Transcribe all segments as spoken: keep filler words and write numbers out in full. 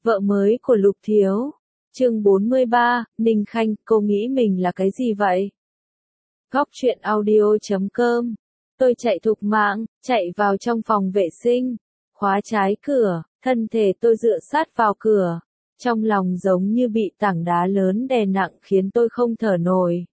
Vợ mới của Lục Thiếu. Chương bốn mươi ba, Ninh Khanh, cô nghĩ mình là cái gì vậy? Góc truyện audio chấm com. Tôi chạy thục mạng, chạy vào trong phòng vệ sinh, khóa trái cửa, thân thể tôi dựa sát vào cửa. Trong lòng giống như bị tảng đá lớn đè nặng khiến tôi không thở nổi.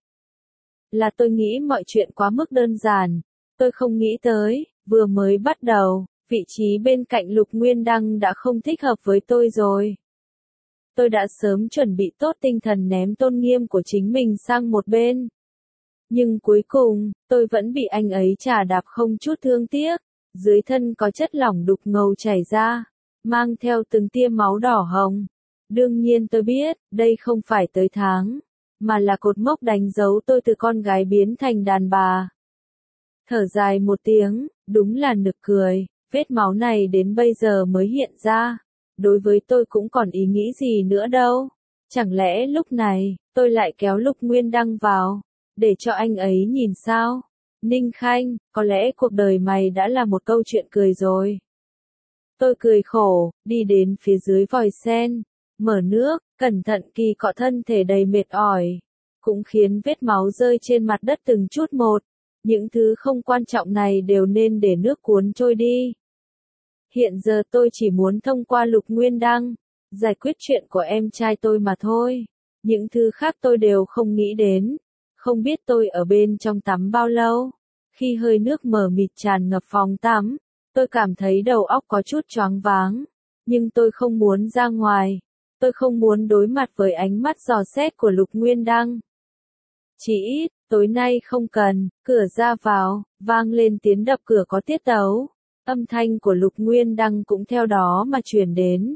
Là tôi nghĩ mọi chuyện quá mức đơn giản. Tôi không nghĩ tới, vừa mới bắt đầu, vị trí bên cạnh Lục Nguyên Đăng đã không thích hợp với tôi rồi. Tôi đã sớm chuẩn bị tốt tinh thần ném tôn nghiêm của chính mình sang một bên. Nhưng cuối cùng, tôi vẫn bị anh ấy chà đạp không chút thương tiếc. Dưới thân có chất lỏng đục ngầu chảy ra, mang theo từng tia máu đỏ hồng. Đương nhiên tôi biết, đây không phải tới tháng, mà là cột mốc đánh dấu tôi từ con gái biến thành đàn bà. Thở dài một tiếng, đúng là nực cười, vết máu này đến bây giờ mới hiện ra. Đối với tôi cũng còn ý nghĩ gì nữa đâu. Chẳng lẽ lúc này, tôi lại kéo Lục Nguyên Đăng vào, để cho anh ấy nhìn sao? Ninh Khanh, có lẽ cuộc đời mày đã là một câu chuyện cười rồi. Tôi cười khổ, đi đến phía dưới vòi sen, mở nước, cẩn thận kỳ cọ thân thể đầy mệt ỏi, cũng khiến vết máu rơi trên mặt đất từng chút một. Những thứ không quan trọng này đều nên để nước cuốn trôi đi. Hiện giờ tôi chỉ muốn thông qua Lục Nguyên Đăng, giải quyết chuyện của em trai tôi mà thôi. Những thứ khác tôi đều không nghĩ đến. Không biết tôi ở bên trong tắm bao lâu. Khi hơi nước mờ mịt tràn ngập phòng tắm, tôi cảm thấy đầu óc có chút choáng váng. Nhưng tôi không muốn ra ngoài. Tôi không muốn đối mặt với ánh mắt dò xét của Lục Nguyên Đăng. Chỉ ít, tối nay không cần. Cửa ra vào, vang lên tiếng đập cửa có tiết tấu. Âm thanh của Lục Nguyên Đăng cũng theo đó mà truyền đến.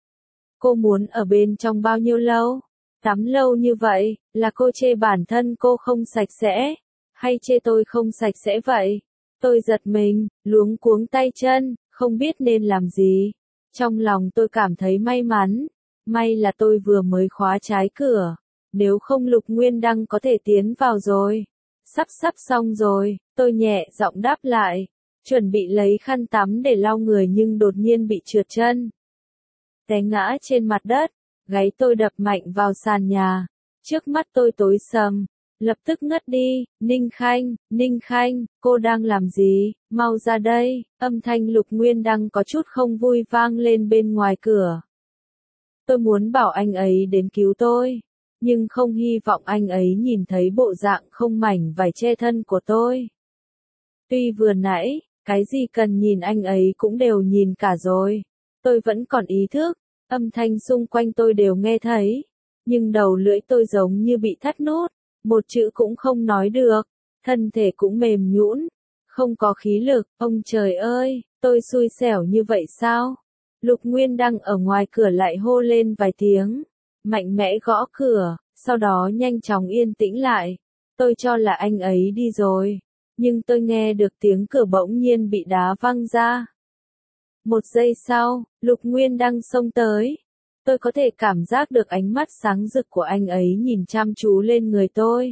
Cô muốn ở bên trong bao nhiêu lâu? Tắm lâu như vậy, là cô chê bản thân cô không sạch sẽ, hay chê tôi không sạch sẽ vậy? Tôi giật mình, luống cuống tay chân, không biết nên làm gì. Trong lòng tôi cảm thấy may mắn, may là tôi vừa mới khóa trái cửa, nếu không Lục Nguyên Đăng có thể tiến vào rồi. Sắp sắp xong rồi, tôi nhẹ giọng đáp lại. Chuẩn bị lấy khăn tắm để lau người nhưng đột nhiên bị trượt chân. Té ngã trên mặt đất, gáy tôi đập mạnh vào sàn nhà. Trước mắt tôi tối sầm, lập tức ngất đi. Ninh Khanh, Ninh Khanh, cô đang làm gì? Mau ra đây. Âm thanh Lục Nguyên Đăng có chút không vui vang lên bên ngoài cửa. Tôi muốn bảo anh ấy đến cứu tôi, nhưng không hy vọng anh ấy nhìn thấy bộ dạng không mảnh vải che thân của tôi. Tuy vừa nãy, cái gì cần nhìn anh ấy cũng đều nhìn cả rồi. Tôi vẫn còn ý thức, âm thanh xung quanh tôi đều nghe thấy. Nhưng đầu lưỡi tôi giống như bị thắt nút, một chữ cũng không nói được. Thân thể cũng mềm nhũn, không có khí lực. Ông trời ơi, tôi xui xẻo như vậy sao? Lục Nguyên Đăng ở ngoài cửa lại hô lên vài tiếng, mạnh mẽ gõ cửa, sau đó nhanh chóng yên tĩnh lại. Tôi cho là anh ấy đi rồi. Nhưng tôi nghe được tiếng cửa bỗng nhiên bị đá văng ra. Một giây sau, Lục Nguyên Đăng xông tới. Tôi có thể cảm giác được ánh mắt sáng rực của anh ấy nhìn chăm chú lên người tôi.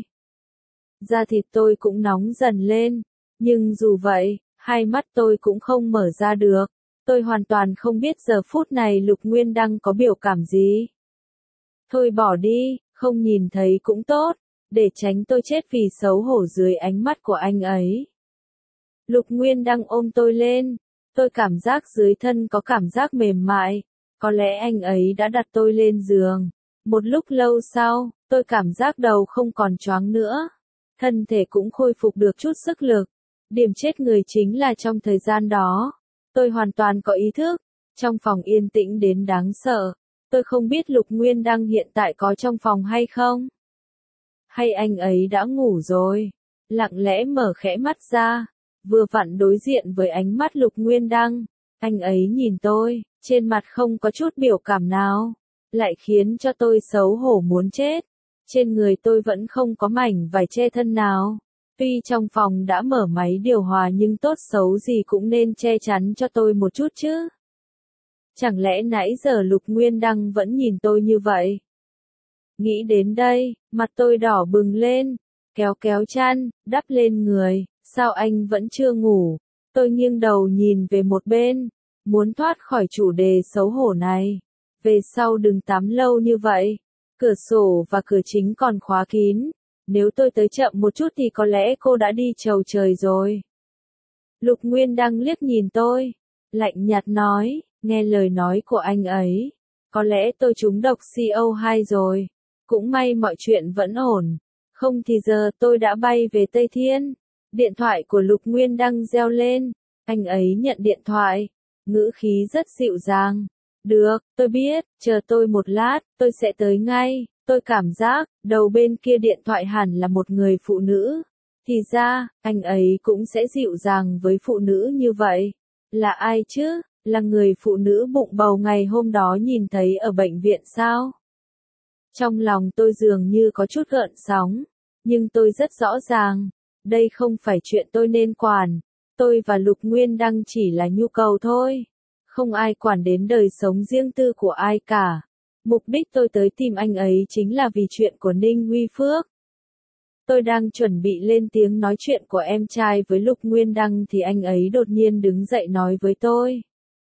Da thịt tôi cũng nóng dần lên. Nhưng dù vậy, hai mắt tôi cũng không mở ra được. Tôi hoàn toàn không biết giờ phút này Lục Nguyên Đăng có biểu cảm gì. Thôi bỏ đi, không nhìn thấy cũng tốt. Để tránh tôi chết vì xấu hổ dưới ánh mắt của anh ấy. Lục Nguyên Đăng ôm tôi lên. Tôi cảm giác dưới thân có cảm giác mềm mại. Có lẽ anh ấy đã đặt tôi lên giường. Một lúc lâu sau, tôi cảm giác đầu không còn choáng nữa. Thân thể cũng khôi phục được chút sức lực. Điểm chết người chính là trong thời gian đó, tôi hoàn toàn có ý thức. Trong phòng yên tĩnh đến đáng sợ. Tôi không biết Lục Nguyên Đăng hiện tại có trong phòng hay không. Hay anh ấy đã ngủ rồi? Lặng lẽ mở khẽ mắt ra, vừa vặn đối diện với ánh mắt Lục Nguyên Đăng. Anh ấy nhìn tôi, trên mặt không có chút biểu cảm nào, lại khiến cho tôi xấu hổ muốn chết. Trên người tôi vẫn không có mảnh vải che thân nào. Tuy trong phòng đã mở máy điều hòa nhưng tốt xấu gì cũng nên che chắn cho tôi một chút chứ. Chẳng lẽ nãy giờ Lục Nguyên Đăng vẫn nhìn tôi như vậy? Nghĩ đến đây, mặt tôi đỏ bừng lên, kéo kéo chăn, đắp lên người. Sao anh vẫn chưa ngủ? Tôi nghiêng đầu nhìn về một bên, muốn thoát khỏi chủ đề xấu hổ này. Về sau đừng tắm lâu như vậy. Cửa sổ và cửa chính còn khóa kín. Nếu tôi tới chậm một chút thì có lẽ cô đã đi chầu trời rồi. Lục Nguyên Đăng liếc nhìn tôi. Lạnh nhạt nói, nghe lời nói của anh ấy. Có lẽ tôi trúng độc C O hai rồi. Cũng may mọi chuyện vẫn ổn. Không thì giờ tôi đã bay về Tây Thiên. Điện thoại của Lục Nguyên Đăng reo lên. Anh ấy nhận điện thoại. Ngữ khí rất dịu dàng. Được, tôi biết, chờ tôi một lát, tôi sẽ tới ngay. Tôi cảm giác, đầu bên kia điện thoại hẳn là một người phụ nữ. Thì ra, anh ấy cũng sẽ dịu dàng với phụ nữ như vậy. Là ai chứ? Là người phụ nữ bụng bầu ngày hôm đó nhìn thấy ở bệnh viện sao? Trong lòng tôi dường như có chút gợn sóng. Nhưng tôi rất rõ ràng. Đây không phải chuyện tôi nên quản. Tôi và Lục Nguyên Đăng chỉ là nhu cầu thôi. Không ai quản đến đời sống riêng tư của ai cả. Mục đích tôi tới tìm anh ấy chính là vì chuyện của Ninh Huy Phước. Tôi đang chuẩn bị lên tiếng nói chuyện của em trai với Lục Nguyên Đăng thì anh ấy đột nhiên đứng dậy nói với tôi.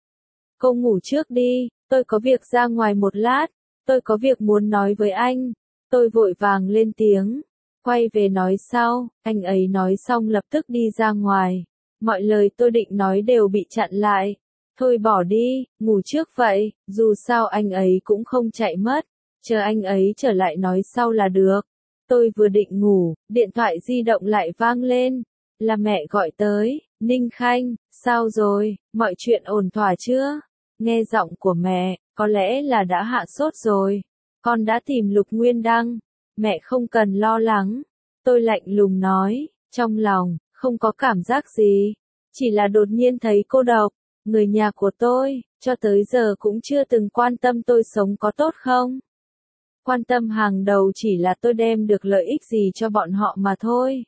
Cô ngủ trước đi, tôi có việc ra ngoài một lát, tôi có việc muốn nói với anh. Tôi vội vàng lên tiếng, quay về nói sau, anh ấy nói xong lập tức đi ra ngoài. Mọi lời tôi định nói đều bị chặn lại. Thôi bỏ đi, ngủ trước vậy, dù sao anh ấy cũng không chạy mất. Chờ anh ấy trở lại nói sau là được. Tôi vừa định ngủ, điện thoại di động lại vang lên. Là mẹ gọi tới, Ninh Khanh, sao rồi, mọi chuyện ổn thỏa chưa? Nghe giọng của mẹ, có lẽ là đã hạ sốt rồi. Con đã tìm Lục Nguyên Đăng. Mẹ không cần lo lắng. Tôi lạnh lùng nói, trong lòng, không có cảm giác gì. Chỉ là đột nhiên thấy cô độc. Người nhà của tôi, cho tới giờ cũng chưa từng quan tâm tôi sống có tốt không. Quan tâm hàng đầu chỉ là tôi đem được lợi ích gì cho bọn họ mà thôi.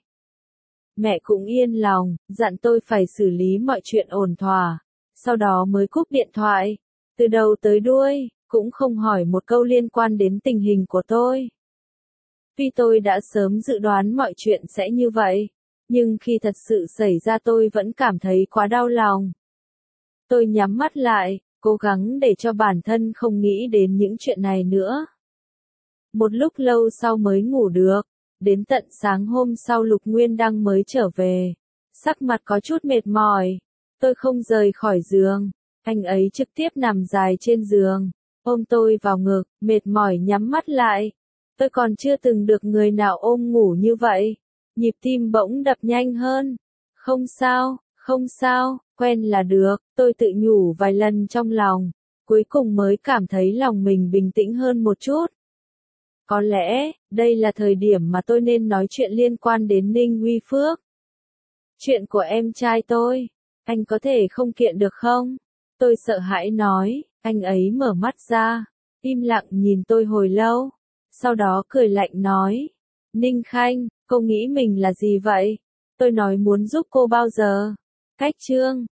Mẹ cũng yên lòng, dặn tôi phải xử lý mọi chuyện ổn thỏa. Sau đó mới cúp điện thoại. Từ đầu tới đuôi, cũng không hỏi một câu liên quan đến tình hình của tôi. Tuy tôi đã sớm dự đoán mọi chuyện sẽ như vậy, nhưng khi thật sự xảy ra tôi vẫn cảm thấy quá đau lòng. Tôi nhắm mắt lại, cố gắng để cho bản thân không nghĩ đến những chuyện này nữa. Một lúc lâu sau mới ngủ được, đến tận sáng hôm sau Lục Nguyên Đăng mới trở về. Sắc mặt có chút mệt mỏi, tôi không rời khỏi giường, anh ấy trực tiếp nằm dài trên giường, ôm tôi vào ngực, mệt mỏi nhắm mắt lại. Tôi còn chưa từng được người nào ôm ngủ như vậy, nhịp tim bỗng đập nhanh hơn. Không sao, không sao, quen là được, tôi tự nhủ vài lần trong lòng, cuối cùng mới cảm thấy lòng mình bình tĩnh hơn một chút. Có lẽ, đây là thời điểm mà tôi nên nói chuyện liên quan đến Ninh Huy Phước. Chuyện của em trai tôi, anh có thể không kiện được không? Tôi sợ hãi nói, anh ấy mở mắt ra, im lặng nhìn tôi hồi lâu, sau đó cười lạnh nói, Ninh Khanh, cô nghĩ mình là gì vậy? Tôi nói muốn giúp cô bao giờ? Cách chương